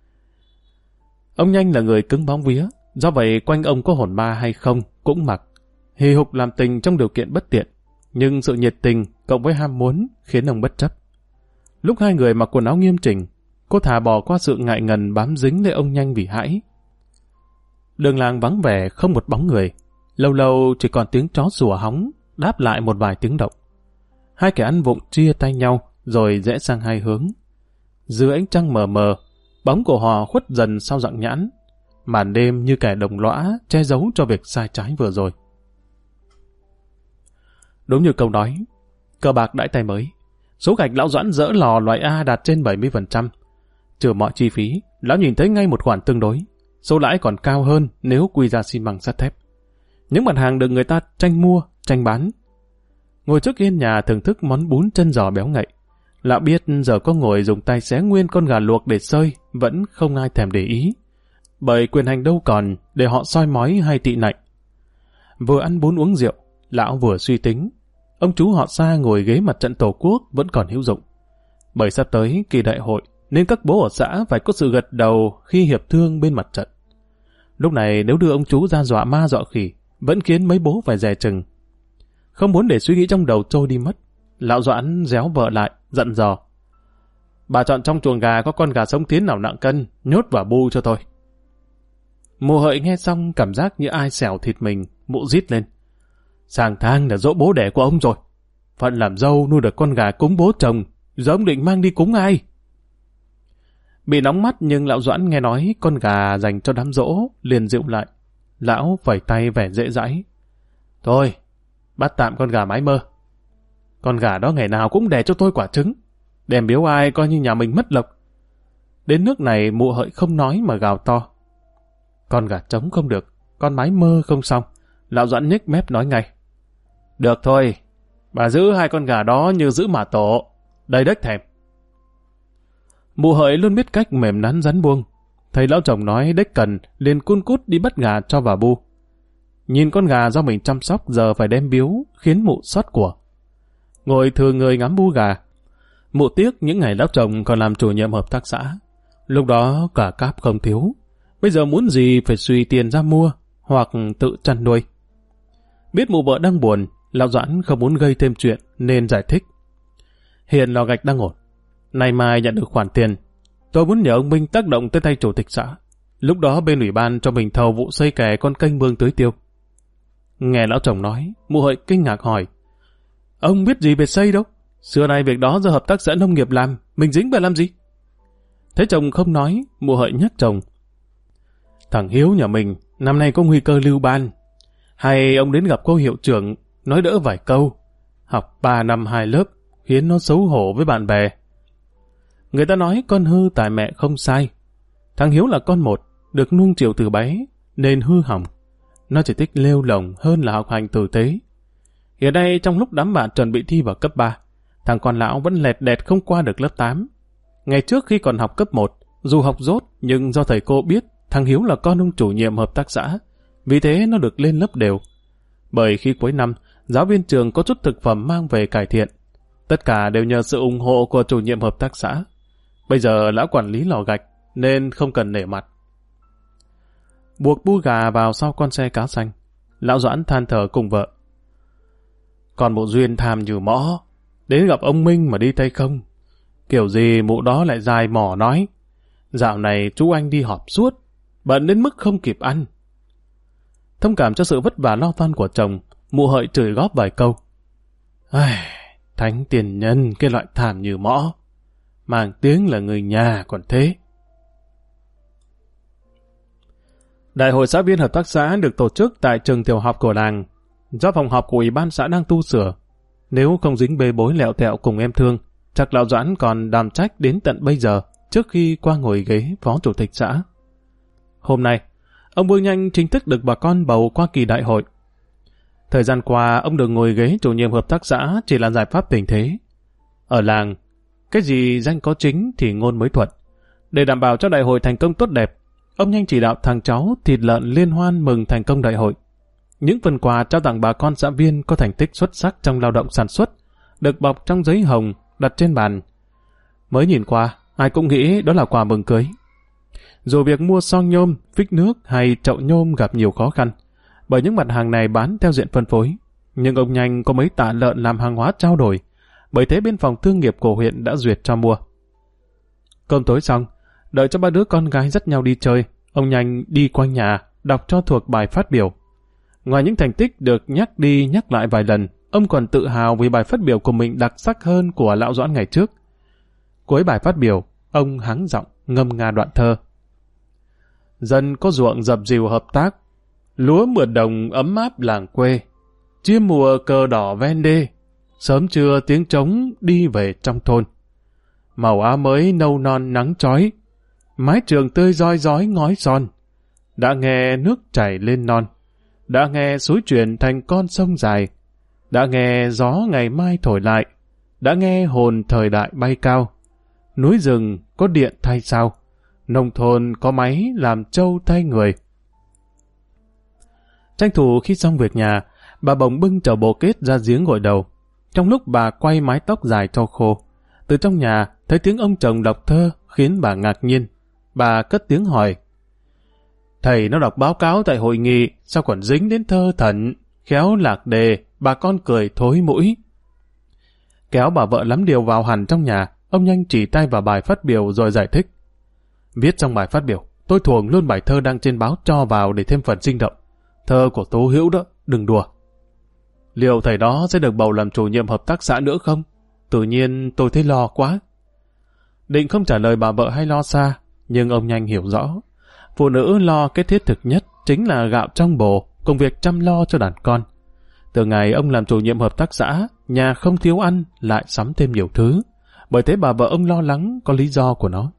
Ông nhanh là người cứng bóng vía, do vậy quanh ông có hồn ma hay không cũng mặc. Hì hục làm tình trong điều kiện bất tiện, nhưng sự nhiệt tình cộng với ham muốn khiến ông bất chấp. Lúc hai người mặc quần áo nghiêm chỉnh, cô thà bỏ qua sự ngại ngần bám dính lấy ông nhanh vì hãi. Đường làng vắng vẻ không một bóng người, lâu lâu chỉ còn tiếng chó sủa hóng đáp lại một vài tiếng động. Hai kẻ ăn vụng chia tay nhau rồi rẽ sang hai hướng. Dưới ánh trăng mờ mờ, bóng của họ khuất dần sau rặng nhãn, màn đêm như kẻ đồng lõa che giấu cho việc sai trái vừa rồi. Đúng như câu nói, cờ bạc đãi tay mới. Số gạch lão Doãn dỡ lò loại A đạt trên 70%. Trừ mọi chi phí, lão nhìn thấy ngay một khoản tương đối. Số lãi còn cao hơn nếu quy ra xi măng sắt thép. Những mặt hàng được người ta tranh mua, tranh bán. Ngồi trước hiên nhà thưởng thức món bún chân giò béo ngậy. Lão biết giờ có ngồi dùng tay xé nguyên con gà luộc để xơi, vẫn không ai thèm để ý. Bởi quyền hành đâu còn để họ soi mói hay tị nạnh. Vừa ăn bún uống rượu, lão vừa suy tính. Ông chú họ Sa ngồi ghế mặt trận Tổ quốc vẫn còn hữu dụng. Bởi sắp tới kỳ đại hội, nên các bố ở xã phải có sự gật đầu khi hiệp thương bên mặt trận. Lúc này nếu đưa ông chú ra dọa ma dọa khỉ, vẫn khiến mấy bố phải dè chừng. Không muốn để suy nghĩ trong đầu trôi đi mất, lão Doãn réo vợ lại, dặn dò. Bà chọn trong chuồng gà có con gà sống tiến nào nặng cân, nhốt vào bu cho tôi. Mụ Hợi nghe xong cảm giác như ai xẻo thịt mình, mụ rít lên. Sang tháng là dỗ bố đẻ của ông rồi. Phận làm dâu nuôi được con gà cúng bố chồng, giờ ông định mang đi cúng ai? Bị nóng mắt nhưng lão Doãn nghe nói con gà dành cho đám dỗ, liền dịu lại. Lão phẩy tay vẻ dễ dãi. Thôi, bắt tạm con gà mái mơ. Con gà đó ngày nào cũng đẻ cho tôi quả trứng. Đem biếu ai coi như nhà mình mất lộc. Đến nước này mụ Hợi không nói mà gào to. Con gà trống không được, con mái mơ không xong. Lão Doãn nhếch mép nói ngay. Được thôi, bà giữ hai con gà đó như giữ mả tổ. Đầy đếch thèm. Mụ Hợi luôn biết cách mềm nắn rắn buông. Thấy lão chồng nói đếch cần, liền cun cút đi bắt gà cho bà bu. Nhìn con gà do mình chăm sóc giờ phải đem biếu, khiến mụ xót của. Ngồi thừa người ngắm bu gà. Mụ tiếc những ngày lão chồng còn làm chủ nhiệm hợp tác xã. Lúc đó cả cáp không thiếu. Bây giờ muốn gì phải suy tiền ra mua, hoặc tự chăn nuôi. Biết mụ vợ đang buồn, lão Doãn không muốn gây thêm chuyện nên giải thích. Hiện lò gạch đang ổn. Nay mai nhận được khoản tiền. Tôi muốn nhờ ông Minh tác động tới tay chủ tịch xã. Lúc đó bên ủy ban cho mình thầu vụ xây kè con kênh mương tưới tiêu. Nghe lão chồng nói, mụ Hợi kinh ngạc hỏi. Ông biết gì về xây đâu? Xưa nay việc đó do hợp tác xã nông nghiệp làm, mình dính về làm gì? Thế chồng không nói, mụ Hợi nhắc chồng. Thằng Hiếu nhà mình, năm nay có nguy cơ lưu ban. Hay ông đến gặp cô hiệu trưởng, nói đỡ vài câu. Học 3 năm 2 lớp, khiến nó xấu hổ với bạn bè. Người ta nói con hư tại mẹ không sai. Thằng Hiếu là con một, được nuông chiều từ bé, nên hư hỏng. Nó chỉ thích lêu lồng hơn là học hành tử tế. Hiện nay trong lúc đám bạn chuẩn bị thi vào cấp 3, thằng con lão vẫn lẹt đẹt không qua được lớp 8. Ngày trước khi còn học cấp 1, dù học dốt nhưng do thầy cô biết thằng Hiếu là con ông chủ nhiệm hợp tác xã, vì thế nó được lên lớp đều. Bởi khi cuối năm, giáo viên trường có chút thực phẩm mang về cải thiện. Tất cả đều nhờ sự ủng hộ của chủ nhiệm hợp tác xã. Bây giờ lão quản lý lò gạch nên không cần nể mặt. Buộc bu gà vào sau con xe cá xanh, lão Doãn than thở cùng vợ. Còn mụ Duyên tham như mõ, đến gặp ông Minh mà đi tay không. Kiểu gì mụ đó lại dài mỏ nói. Dạo này chú anh đi họp suốt, bận đến mức không kịp ăn. Thông cảm cho sự vất vả lo toan của chồng, mụ Hợi chửi góp vài câu. Thánh tiền nhân cái loại thảm như mõ, mang tiếng là người nhà còn thế. Đại hội xã viên hợp tác xã được tổ chức tại trường tiểu học của làng, do phòng họp của ủy ban xã đang tu sửa. Nếu không dính bê bối lẹo tẹo cùng em Thương, chắc lão Doãn còn đảm trách đến tận bây giờ, trước khi qua ngồi ghế phó chủ tịch xã. Hôm nay, ông Vương Nhanh chính thức được bà con bầu qua kỳ đại hội. Thời gian qua, ông được ngồi ghế chủ nhiệm hợp tác xã chỉ là giải pháp tình thế. Ở làng, cái gì danh có chính thì ngôn mới thuận. Để đảm bảo cho đại hội thành công tốt đẹp, ông Nhanh chỉ đạo thằng cháu thịt lợn liên hoan mừng thành công đại hội. Những phần quà trao tặng bà con xã viên có thành tích xuất sắc trong lao động sản xuất, được bọc trong giấy hồng đặt trên bàn. Mới nhìn qua, ai cũng nghĩ đó là quà mừng cưới. Dù việc mua son nhôm, phích nước hay chậu nhôm gặp nhiều khó khăn, bởi những mặt hàng này bán theo diện phân phối. Nhưng ông Nhanh có mấy tạ lợn làm hàng hóa trao đổi, bởi thế bên phòng thương nghiệp của huyện đã duyệt cho mua. Cơm tối xong, đợi cho ba đứa con gái dắt nhau đi chơi, ông Nhanh đi quanh nhà, đọc cho thuộc bài phát biểu. Ngoài những thành tích được nhắc đi nhắc lại vài lần, ông còn tự hào vì bài phát biểu của mình đặc sắc hơn của lão Doãn ngày trước. Cuối bài phát biểu, ông hắng giọng ngâm nga đoạn thơ. Dân có ruộng dập dìu hợp tác, lúa mượt đồng ấm áp làng quê, chim mùa cờ đỏ ven đê, sớm trưa tiếng trống đi về trong thôn. Màu áo mới nâu non nắng chói, mái trường tươi roi rói ngói son, đã nghe nước chảy lên non, đã nghe suối chuyển thành con sông dài, đã nghe gió ngày mai thổi lại, đã nghe hồn thời đại bay cao. Núi rừng có điện thay sao, nông thôn có máy làm trâu thay người. Tranh thủ khi xong việc nhà, bà bồng bưng chậu bồ kết ra giếng gội đầu. Trong lúc bà quay mái tóc dài cho khô, từ trong nhà thấy tiếng ông chồng đọc thơ khiến bà ngạc nhiên. Bà cất tiếng hỏi. Thầy nó đọc báo cáo tại hội nghị, sao còn dính đến thơ thẩn, khéo lạc đề, bà con cười thối mũi. Kéo bà vợ lắm điều vào hẳn trong nhà, ông Nhanh chỉ tay vào bài phát biểu rồi giải thích. Viết trong bài phát biểu, tôi thuồng luôn bài thơ đang trên báo cho vào để thêm phần sinh động. Thơ của Tố Hữu đó, đừng đùa. Liệu thầy đó sẽ được bầu làm chủ nhiệm hợp tác xã nữa không? Tự nhiên tôi thấy lo quá. Định không trả lời bà vợ hay lo xa, nhưng ông Nhanh hiểu rõ. Phụ nữ lo cái thiết thực nhất chính là gạo trong bồ, công việc chăm lo cho đàn con. Từ ngày ông làm chủ nhiệm hợp tác xã, nhà không thiếu ăn, lại sắm thêm nhiều thứ. Bởi thế bà vợ ông lo lắng có lý do của nó.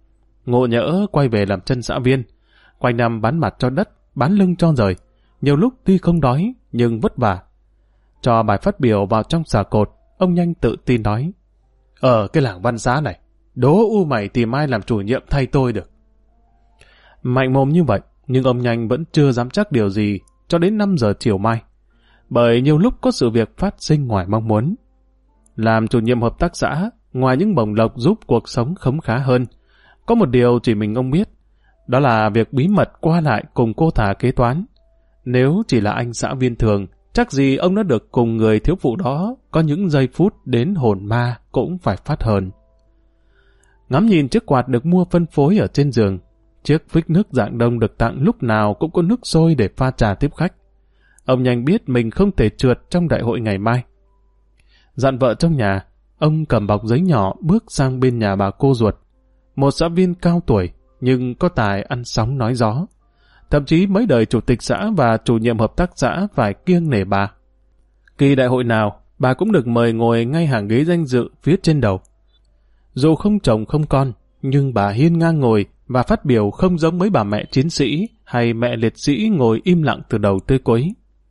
ngộ nhỡ quay về làm chân xã viên. Quanh năm bán mặt cho đất, bán lưng cho rời. Nhiều lúc tuy không đói, nhưng vất vả. Cho bài phát biểu vào trong xà cột, ông Nhanh tự tin nói: ở cái làng Văn Xá này, đố u mày tìm ai làm chủ nhiệm thay tôi được. Mạnh mồm như vậy, nhưng ông Nhanh vẫn chưa dám chắc điều gì cho đến 5 giờ chiều mai. Bởi nhiều lúc có sự việc phát sinh ngoài mong muốn. Làm chủ nhiệm hợp tác xã, ngoài những bổng lộc giúp cuộc sống khấm khá hơn, có một điều chỉ mình ông biết, đó là việc bí mật qua lại cùng cô Thà kế toán. Nếu chỉ là anh xã viên thường, chắc gì ông đã được cùng người thiếu phụ đó có những giây phút đến hồn ma cũng phải phát hờn. Ngắm nhìn chiếc quạt được mua phân phối ở trên giường, chiếc phích nước dạng đông được tặng lúc nào cũng có nước sôi để pha trà tiếp khách. Ông Nhanh biết mình không thể trượt trong đại hội ngày mai. Dặn vợ trong nhà, ông cầm bọc giấy nhỏ bước sang bên nhà bà cô ruột. Một xã viên cao tuổi, nhưng có tài ăn sóng nói gió. Thậm chí mấy đời chủ tịch xã và chủ nhiệm hợp tác xã phải kiêng nể bà. Kỳ đại hội nào, bà cũng được mời ngồi ngay hàng ghế danh dự phía trên đầu. Dù không chồng không con, nhưng bà hiên ngang ngồi và phát biểu không giống mấy bà mẹ chiến sĩ hay mẹ liệt sĩ ngồi im lặng từ đầu tới cuối.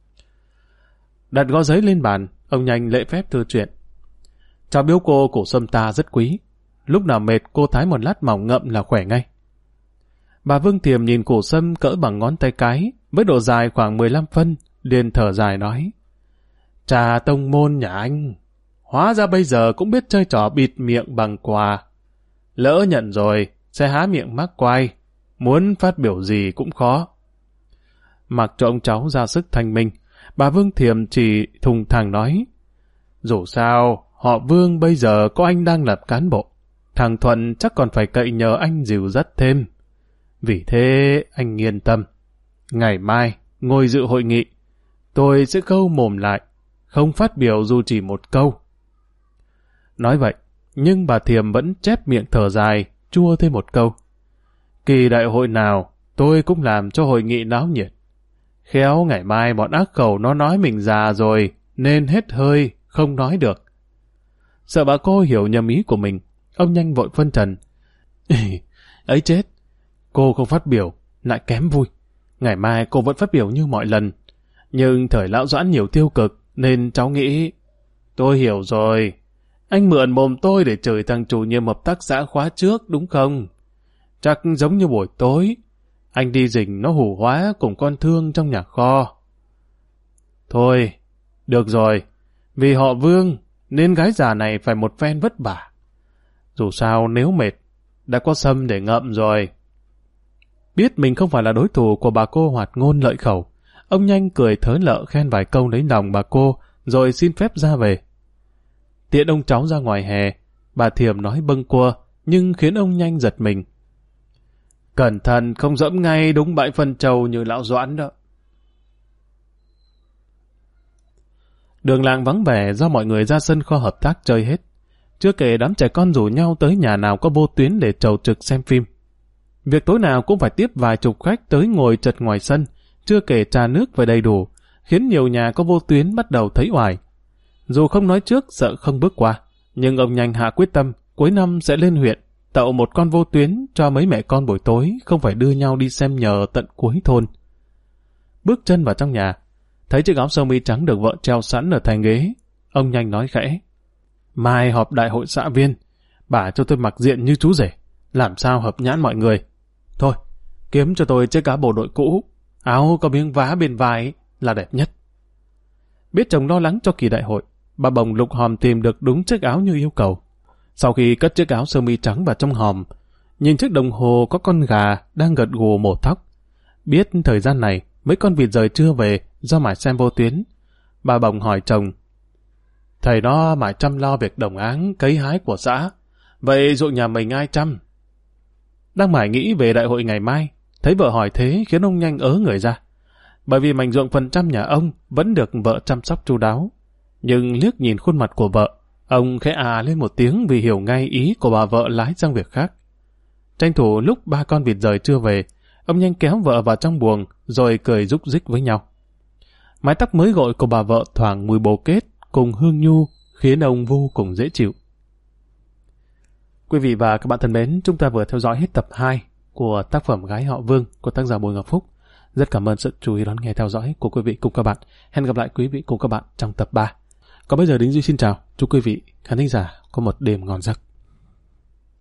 Đặt gó giấy lên bàn, ông Nhanh lễ phép thưa chuyện. Cháu biếu cô củ sâm ta rất quý. Lúc nào mệt cô thái một lát mỏng ngậm là khỏe ngay. Bà Vương Thiềm nhìn củ sâm cỡ bằng ngón tay cái, với độ dài khoảng 15 phân, liền thở dài nói: trà tông môn nhà anh, hóa ra bây giờ cũng biết chơi trò bịt miệng bằng quà. Lỡ nhận rồi, sẽ há miệng mắc quai, muốn phát biểu gì cũng khó. Mặc cho ông cháu ra sức thanh minh, bà Vương Thiềm chỉ thùng thẳng nói: dù sao, họ Vương bây giờ có anh đang làm cán bộ, thằng Thuận chắc còn phải cậy nhờ anh dìu dắt thêm. Vì thế anh yên tâm, ngày mai ngồi dự hội nghị, tôi sẽ khâu mồm lại, không phát biểu dù chỉ một câu. Nói vậy, nhưng bà Thiềm vẫn chép miệng thở dài, chua thêm một câu: kỳ đại hội nào tôi cũng làm cho hội nghị náo nhiệt. Khéo ngày mai bọn ác khẩu nó nói mình già rồi, nên hết hơi, không nói được. Sợ bà cô hiểu nhầm ý của mình, ông Nhanh vội phân trần: ấy chết, cô không phát biểu, lại kém vui. Ngày mai cô vẫn phát biểu như mọi lần. Nhưng thời lão Doãn nhiều tiêu cực, nên cháu nghĩ... Tôi hiểu rồi. Anh mượn mồm tôi để chửi thằng chủ nhiệm hợp tác xã khóa trước, đúng không? Chắc giống như buổi tối, anh đi rình nó hù hóa cùng con thương trong nhà kho. Thôi, được rồi. Vì họ Vương, nên gái già này phải một phen vất vả. Dù sao nếu mệt, đã có sâm để ngậm rồi. Biết mình không phải là đối thủ của bà cô hoạt ngôn lợi khẩu, ông Nhanh cười thớ lợ khen vài câu lấy lòng bà cô, rồi xin phép ra về. Tiện ông cháu ra ngoài hè, bà Thiềm nói bâng quơ, nhưng khiến ông Nhanh giật mình. Cẩn thận không dẫm ngay đúng bãi phân trầu như lão Doãn đó. Đường làng vắng vẻ do mọi người ra sân kho hợp tác chơi hết. Chưa kể đám trẻ con rủ nhau tới nhà nào có vô tuyến để chầu trực xem phim. Việc tối nào cũng phải tiếp vài chục khách tới ngồi chật ngoài sân, chưa kể trà nước phải đầy đủ, khiến nhiều nhà có vô tuyến bắt đầu thấy oải. Dù không nói trước sợ không bước qua, nhưng ông Nhanh hạ quyết tâm cuối năm sẽ lên huyện, tậu một con vô tuyến cho mấy mẹ con buổi tối không phải đưa nhau đi xem nhờ tận cuối thôn. Bước chân vào trong nhà, thấy chiếc áo sơ mi trắng được vợ treo sẵn ở thành ghế, ông Nhanh nói khẽ: mai họp đại hội xã viên, bà cho tôi mặc diện như chú rể, làm sao hợp nhãn mọi người. Thôi, kiếm cho tôi chiếc áo bộ đội cũ, áo có miếng vá bên vai là đẹp nhất. Biết chồng lo lắng cho kỳ đại hội, bà bồng lục hòm tìm được đúng chiếc áo như yêu cầu. Sau khi cất chiếc áo sơ mi trắng vào trong hòm, nhìn chiếc đồng hồ có con gà đang gật gù mổ thóc. Biết thời gian này mấy con vịt rời trưa về do mải xem vô tuyến, bà bồng hỏi chồng: thầy nó mải chăm lo việc đồng áng cấy hái của xã, vậy ruộng nhà mình ai chăm? Đang mải nghĩ về đại hội ngày mai, thấy vợ hỏi thế khiến ông Nhanh ớ người ra. Bởi vì mảnh ruộng phần trăm nhà ông vẫn được vợ chăm sóc chu đáo. Nhưng liếc nhìn khuôn mặt của vợ, ông khẽ à lên một tiếng vì hiểu ngay ý của bà vợ lái sang việc khác. Tranh thủ lúc ba con vịt rời trưa về, ông Nhanh kéo vợ vào trong buồng rồi cười rúc rích với nhau. Mái tóc mới gội của bà vợ thoảng mùi bồ kết cùng hương nhu khiến ông vô cùng dễ chịu. Quý vị và các bạn thân mến, chúng ta vừa theo dõi hết tập 2 của tác phẩm Gái họ Vương của tác giả Bùi Ngọc Phúc. Rất cảm ơn sự chú ý đón nghe theo dõi của quý vị cùng các bạn. Hẹn gặp lại quý vị cùng các bạn trong tập 3. Còn bây giờ Đinh Duy xin chào. Chúc quý vị khán thính giả có một đêm ngon giấc.